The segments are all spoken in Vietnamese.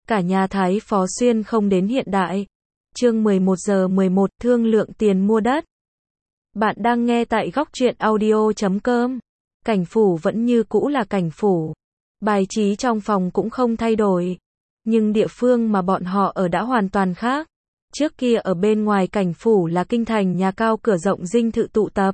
Cả nhà Thái Phó Xuyên không đến hiện đại. Chương 11:11 thương lượng tiền mua đất. Bạn đang nghe tại góc truyện audio.com. Cảnh phủ vẫn như cũ là cảnh phủ. Bài trí trong phòng cũng không thay đổi. Nhưng địa phương mà bọn họ ở đã hoàn toàn khác. Trước kia ở bên ngoài cảnh phủ là kinh thành nhà cao cửa rộng dinh thự tụ tập.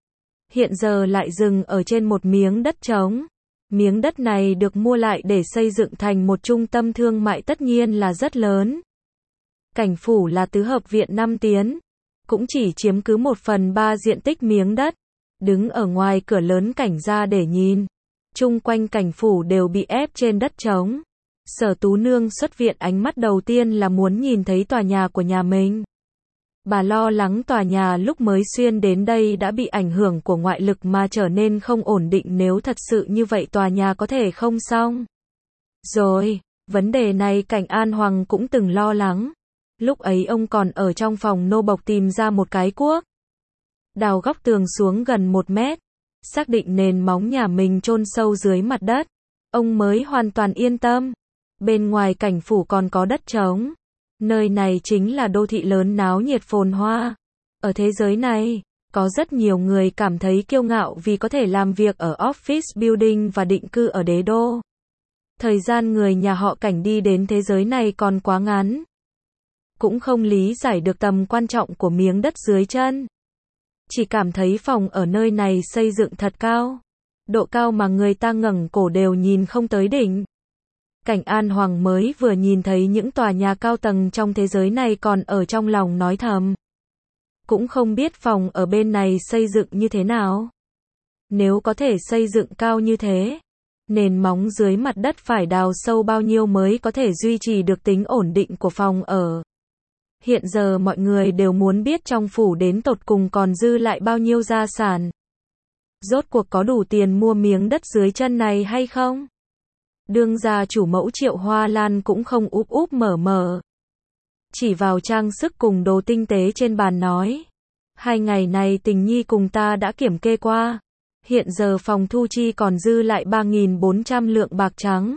Hiện giờ lại dừng ở trên một miếng đất trống. Miếng đất này được mua lại để xây dựng thành một trung tâm thương mại tất nhiên là rất lớn. Cảnh phủ là tứ hợp viện 5 tiến, cũng chỉ chiếm cứ 1/3 diện tích miếng đất. Đứng ở ngoài cửa lớn cảnh ra để nhìn, chung quanh cảnh phủ đều bị ép trên đất trống. Sở Tú Nương xuất viện ánh mắt đầu tiên là muốn nhìn thấy tòa nhà của nhà mình. Bà lo lắng tòa nhà lúc mới xuyên đến đây đã bị ảnh hưởng của ngoại lực mà trở nên không ổn định, nếu thật sự như vậy tòa nhà có thể không xong. Rồi, vấn đề này Cảnh An Hoàng cũng từng lo lắng. Lúc ấy ông còn ở trong phòng nô bộc tìm ra một cái cuốc. Đào góc tường xuống gần 1 mét. Xác định nền móng nhà mình chôn sâu dưới mặt đất. Ông mới hoàn toàn yên tâm. Bên ngoài cảnh phủ còn có đất trống. Nơi này chính là đô thị lớn náo nhiệt phồn hoa. Ở thế giới này, có rất nhiều người cảm thấy kiêu ngạo vì có thể làm việc ở office building và định cư ở đế đô. Thời gian người nhà họ Cảnh đi đến thế giới này còn quá ngắn. Cũng không lý giải được tầm quan trọng của miếng đất dưới chân. Chỉ cảm thấy phòng ở nơi này xây dựng thật cao. Độ cao mà người ta ngẩng cổ đều nhìn không tới đỉnh. Cảnh An Hoàng mới vừa nhìn thấy những tòa nhà cao tầng trong thế giới này còn ở trong lòng nói thầm. Cũng không biết phòng ở bên này xây dựng như thế nào. Nếu có thể xây dựng cao như thế, nền móng dưới mặt đất phải đào sâu bao nhiêu mới có thể duy trì được tính ổn định của phòng ở. Hiện giờ mọi người đều muốn biết trong phủ đến tột cùng còn dư lại bao nhiêu gia sản. Rốt cuộc có đủ tiền mua miếng đất dưới chân này hay không? Đương gia chủ mẫu Triệu Hoa Lan cũng không úp úp mở mở. Chỉ vào trang sức cùng đồ tinh tế trên bàn nói. 2 ngày này Tình Nhi cùng ta đã kiểm kê qua. Hiện giờ phòng thu chi còn dư lại 3.400 lượng bạc trắng.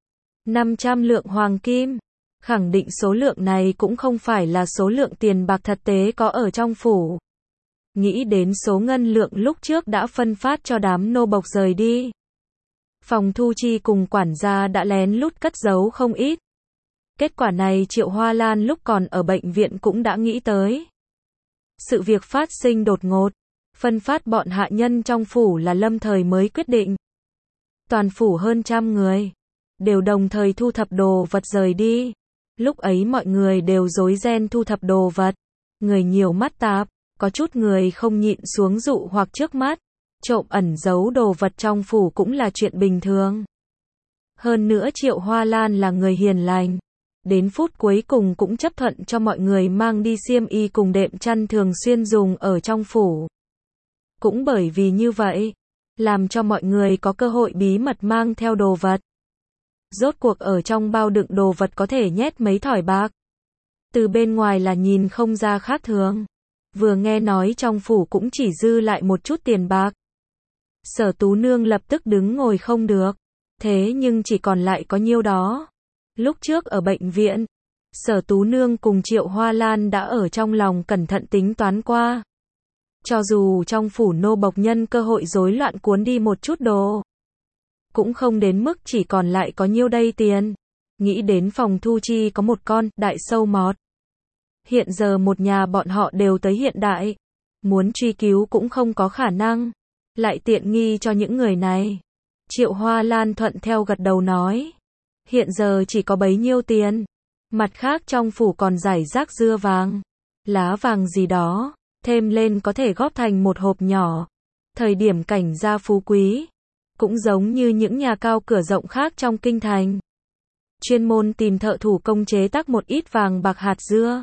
500 lượng hoàng kim. Khẳng định số lượng này cũng không phải là số lượng tiền bạc thật tế có ở trong phủ. Nghĩ đến số ngân lượng lúc trước đã phân phát cho đám nô bộc rời đi. Phòng thu chi cùng quản gia đã lén lút cất giấu không ít. Kết quả này Triệu Hoa Lan lúc còn ở bệnh viện cũng đã nghĩ tới. Sự việc phát sinh đột ngột. Phân phát bọn hạ nhân trong phủ là lâm thời mới quyết định. Toàn phủ hơn 100 người. Đều đồng thời thu thập đồ vật rời đi. Lúc ấy mọi người đều rối ren thu thập đồ vật. Người nhiều mắt tạp. Có chút người không nhịn xuống dụ hoặc trước mắt. Trộm ẩn giấu đồ vật trong phủ cũng là chuyện bình thường. Hơn nữa Triệu Hoa Lan là người hiền lành. Đến phút cuối cùng cũng chấp thuận cho mọi người mang đi xiêm y cùng đệm chăn thường xuyên dùng ở trong phủ. Cũng bởi vì như vậy, làm cho mọi người có cơ hội bí mật mang theo đồ vật. Rốt cuộc ở trong bao đựng đồ vật có thể nhét mấy thỏi bạc. Từ bên ngoài là nhìn không ra khác thường. Vừa nghe nói trong phủ cũng chỉ dư lại một chút tiền bạc. Sở Tú Nương lập tức đứng ngồi không được. Thế nhưng chỉ còn lại có nhiêu đó. Lúc trước ở bệnh viện, Sở Tú Nương cùng Triệu Hoa Lan đã ở trong lòng cẩn thận tính toán qua. Cho dù trong phủ nô bộc nhân cơ hội rối loạn cuốn đi một chút đồ, cũng không đến mức chỉ còn lại có nhiêu đây tiền. Nghĩ đến phòng thu chi có một con đại sâu mọt. Hiện giờ một nhà bọn họ đều tới hiện đại. Muốn truy cứu cũng không có khả năng. Lại tiện nghi cho những người này. Triệu Hoa Lan thuận theo gật đầu nói. Hiện giờ chỉ có bấy nhiêu tiền. Mặt khác trong phủ còn rải rác dưa vàng, lá vàng gì đó. Thêm lên có thể góp thành một hộp nhỏ. Thời điểm Cảnh gia phú quý. Cũng giống như những nhà cao cửa rộng khác trong kinh thành. Chuyên môn tìm thợ thủ công chế tác một ít vàng bạc hạt dưa.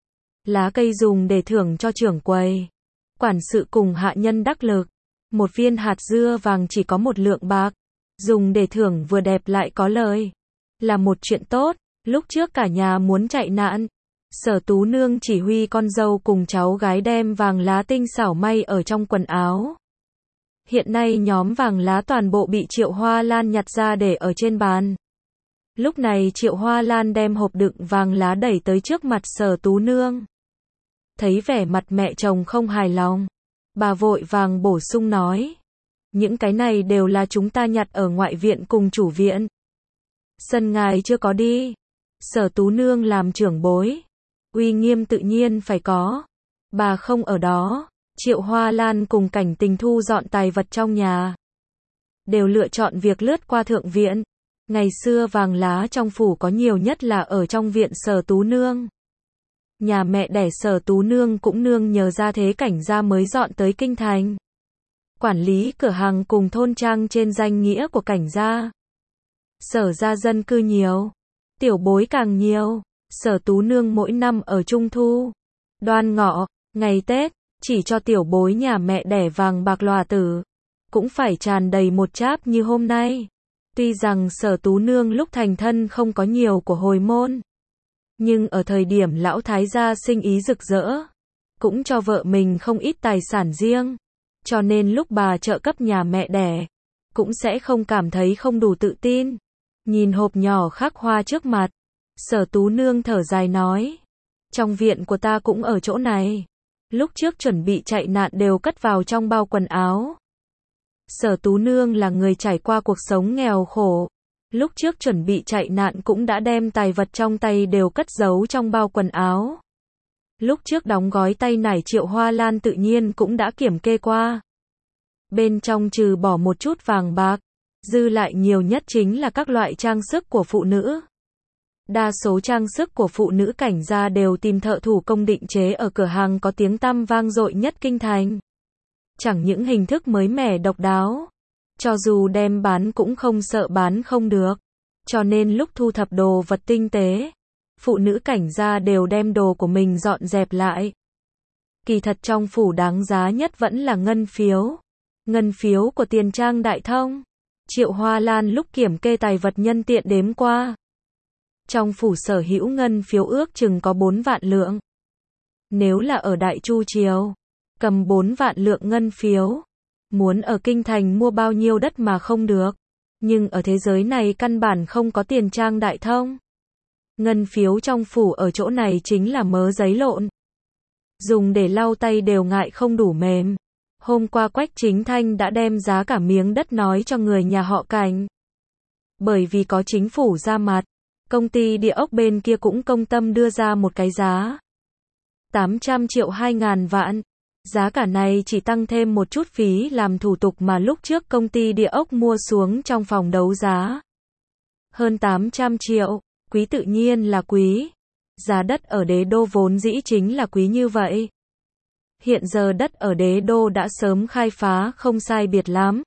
Lá cây dùng để thưởng cho trưởng quầy. Quản sự cùng hạ nhân đắc lực. Một viên hạt dưa vàng chỉ có 1 lượng bạc. Dùng để thưởng vừa đẹp lại có lời. Là một chuyện tốt. Lúc trước cả nhà muốn chạy nạn. Sở Tú Nương chỉ huy con dâu cùng cháu gái đem vàng lá tinh xảo may ở trong quần áo. Hiện nay nhóm vàng lá toàn bộ bị Triệu Hoa Lan nhặt ra để ở trên bàn. Lúc này Triệu Hoa Lan đem hộp đựng vàng lá đẩy tới trước mặt Sở Tú Nương. Thấy vẻ mặt mẹ chồng không hài lòng, bà vội vàng bổ sung nói. Những cái này đều là chúng ta nhặt ở ngoại viện cùng chủ viện. Sân ngài chưa có đi. Sở Tú Nương làm trưởng bối. Uy nghiêm tự nhiên phải có. Bà không ở đó. Triệu Hoa Lan cùng Cảnh Tình thu dọn tài vật trong nhà. Đều lựa chọn việc lướt qua thượng viện. Ngày xưa vàng lá trong phủ có nhiều nhất là ở trong viện Sở Tú Nương. Nhà mẹ đẻ Sở Tú Nương cũng nương nhờ ra thế Cảnh gia mới dọn tới kinh thành. Quản lý cửa hàng cùng thôn trang trên danh nghĩa của Cảnh gia. Sở gia dân cư nhiều, tiểu bối càng nhiều. Sở Tú Nương mỗi năm ở Trung Thu, Đoan Ngọ, ngày Tết, chỉ cho tiểu bối nhà mẹ đẻ vàng bạc lòa tử, cũng phải tràn đầy một cháp như hôm nay. Tuy rằng Sở Tú Nương lúc thành thân không có nhiều của hồi môn, nhưng ở thời điểm lão thái gia sinh ý rực rỡ, cũng cho vợ mình không ít tài sản riêng, cho nên lúc bà trợ cấp nhà mẹ đẻ, cũng sẽ không cảm thấy không đủ tự tin. Nhìn hộp nhỏ khắc hoa trước mặt, Sở Tú Nương thở dài nói, trong viện của ta cũng ở chỗ này. Lúc trước chuẩn bị chạy nạn đều cất vào trong bao quần áo. Sở Tú Nương là người trải qua cuộc sống nghèo khổ. Lúc trước chuẩn bị chạy nạn cũng đã đem tài vật trong tay đều cất giấu trong bao quần áo. Lúc trước đóng gói tay nải Triệu Hoa Lan tự nhiên cũng đã kiểm kê qua. Bên trong trừ bỏ một chút vàng bạc, dư lại nhiều nhất chính là các loại trang sức của phụ nữ. Đa số trang sức của phụ nữ Cảnh gia đều tìm thợ thủ công định chế ở cửa hàng có tiếng tăm vang dội nhất kinh thành. Chẳng những hình thức mới mẻ độc đáo, cho dù đem bán cũng không sợ bán không được. Cho nên lúc thu thập đồ vật tinh tế, phụ nữ Cảnh gia đều đem đồ của mình dọn dẹp lại. Kỳ thật trong phủ đáng giá nhất vẫn là ngân phiếu. Ngân phiếu của Tiền Trang Đại Thông. Triệu Hoa Lan lúc kiểm kê tài vật nhân tiện đếm qua. Trong phủ sở hữu ngân phiếu ước chừng có 4 vạn lượng. Nếu là ở Đại Chu Triều, cầm 4 vạn lượng ngân phiếu, muốn ở kinh thành mua bao nhiêu đất mà không được. Nhưng ở thế giới này căn bản không có Tiền Trang Đại Thông. Ngân phiếu trong phủ ở chỗ này chính là mớ giấy lộn. Dùng để lau tay đều ngại không đủ mềm. Hôm qua Quách Chính Thanh đã đem giá cả miếng đất nói cho người nhà họ Cảnh. Bởi vì có chính phủ ra mặt, công ty địa ốc bên kia cũng công tâm đưa ra một cái giá 800 triệu 2.000 vạn. Giá cả này chỉ tăng thêm một chút phí làm thủ tục mà lúc trước công ty địa ốc mua xuống trong phòng đấu giá. Hơn 800 triệu, quý tự nhiên là quý. Giá đất ở Đế Đô vốn dĩ chính là quý như vậy. Hiện giờ đất ở Đế Đô đã sớm khai phá không sai biệt lắm.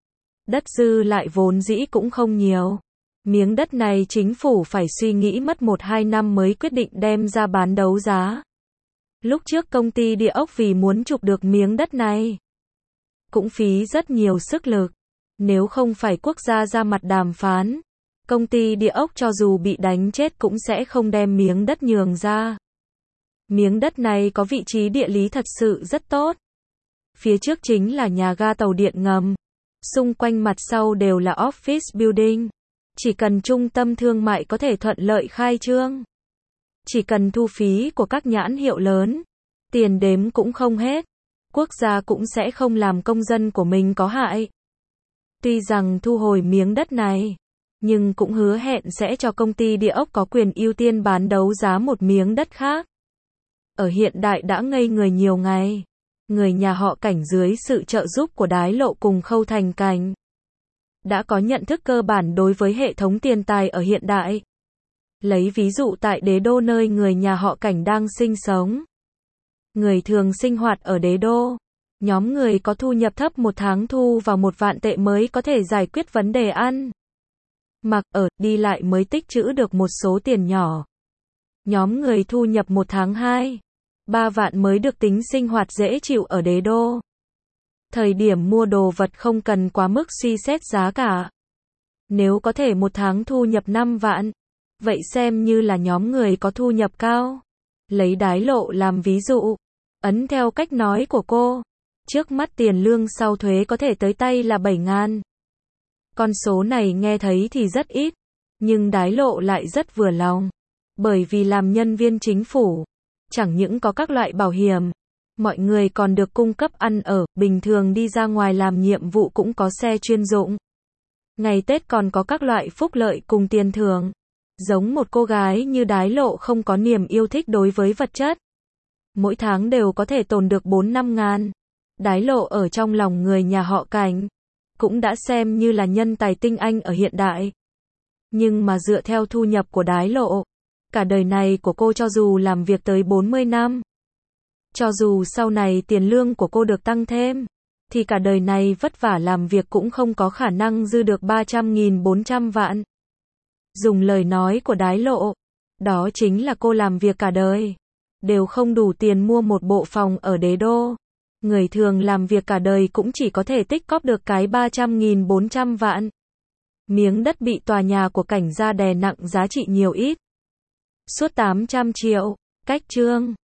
Đất dư lại vốn dĩ cũng không nhiều. Miếng đất này chính phủ phải suy nghĩ mất 1-2 năm mới quyết định đem ra bán đấu giá. Lúc trước công ty địa ốc vì muốn chụp được miếng đất này, cũng phí rất nhiều sức lực. Nếu không phải quốc gia ra mặt đàm phán, công ty địa ốc cho dù bị đánh chết cũng sẽ không đem miếng đất nhường ra. Miếng đất này có vị trí địa lý thật sự rất tốt. Phía trước chính là nhà ga tàu điện ngầm. Xung quanh mặt sau đều là office building. Chỉ cần trung tâm thương mại có thể thuận lợi khai trương. Chỉ cần thu phí của các nhãn hiệu lớn, tiền đếm cũng không hết. Quốc gia cũng sẽ không làm công dân của mình có hại. Tuy rằng thu hồi miếng đất này, nhưng cũng hứa hẹn sẽ cho công ty địa ốc có quyền ưu tiên bán đấu giá một miếng đất khác. Ở hiện đại đã ngây người nhiều ngày. Người nhà họ Cảnh dưới sự trợ giúp của Đái Lộ cùng Khâu Thành Cảnh đã có nhận thức cơ bản đối với hệ thống tiền tài ở hiện đại. Lấy ví dụ tại Đế Đô nơi người nhà họ Cảnh đang sinh sống. Người thường sinh hoạt ở Đế Đô. Nhóm người có thu nhập thấp một tháng thu vào 1 vạn tệ mới có thể giải quyết vấn đề ăn mặc, ở, đi lại mới tích trữ được một số tiền nhỏ. Nhóm người thu nhập 1 tháng 2-3 vạn mới được tính sinh hoạt dễ chịu ở Đế Đô. Thời điểm mua đồ vật không cần quá mức suy xét giá cả. Nếu có thể 1 tháng thu nhập 5 vạn, vậy xem như là nhóm người có thu nhập cao. Lấy Đái Lộ làm ví dụ, ấn theo cách nói của cô, trước mắt tiền lương sau thuế có thể tới tay là 7.000. Con số này nghe thấy thì rất ít, Nhưng Đái Lộ lại rất vừa lòng. Bởi vì làm nhân viên chính phủ, chẳng những có các loại bảo hiểm, mọi người còn được cung cấp ăn ở, bình thường đi ra ngoài làm nhiệm vụ cũng có xe chuyên dụng. Ngày Tết còn có các loại phúc lợi cùng tiền thưởng. Giống một cô gái như Đái Lộ không có niềm yêu thích đối với vật chất. Mỗi tháng đều có thể tồn được 4-5 ngàn. Đái Lộ ở trong lòng người nhà họ Cảnh, cũng đã xem như là nhân tài tinh anh ở hiện đại. Nhưng mà dựa theo thu nhập của Đái Lộ, cả đời này của cô cho dù làm việc tới 40 năm, cho dù sau này tiền lương của cô được tăng thêm, thì cả đời này vất vả làm việc cũng không có khả năng dư được 300.000-400 vạn. Dùng lời nói của Đái Lộ, đó chính là cô làm việc cả đời, đều không đủ tiền mua một bộ phòng ở đế đô. Người thường làm việc cả đời cũng chỉ có thể tích cóp được cái 300.000-400 vạn. Miếng đất bị tòa nhà của Cảnh gia đè nặng giá trị nhiều ít. Suốt 800 triệu. Cách chương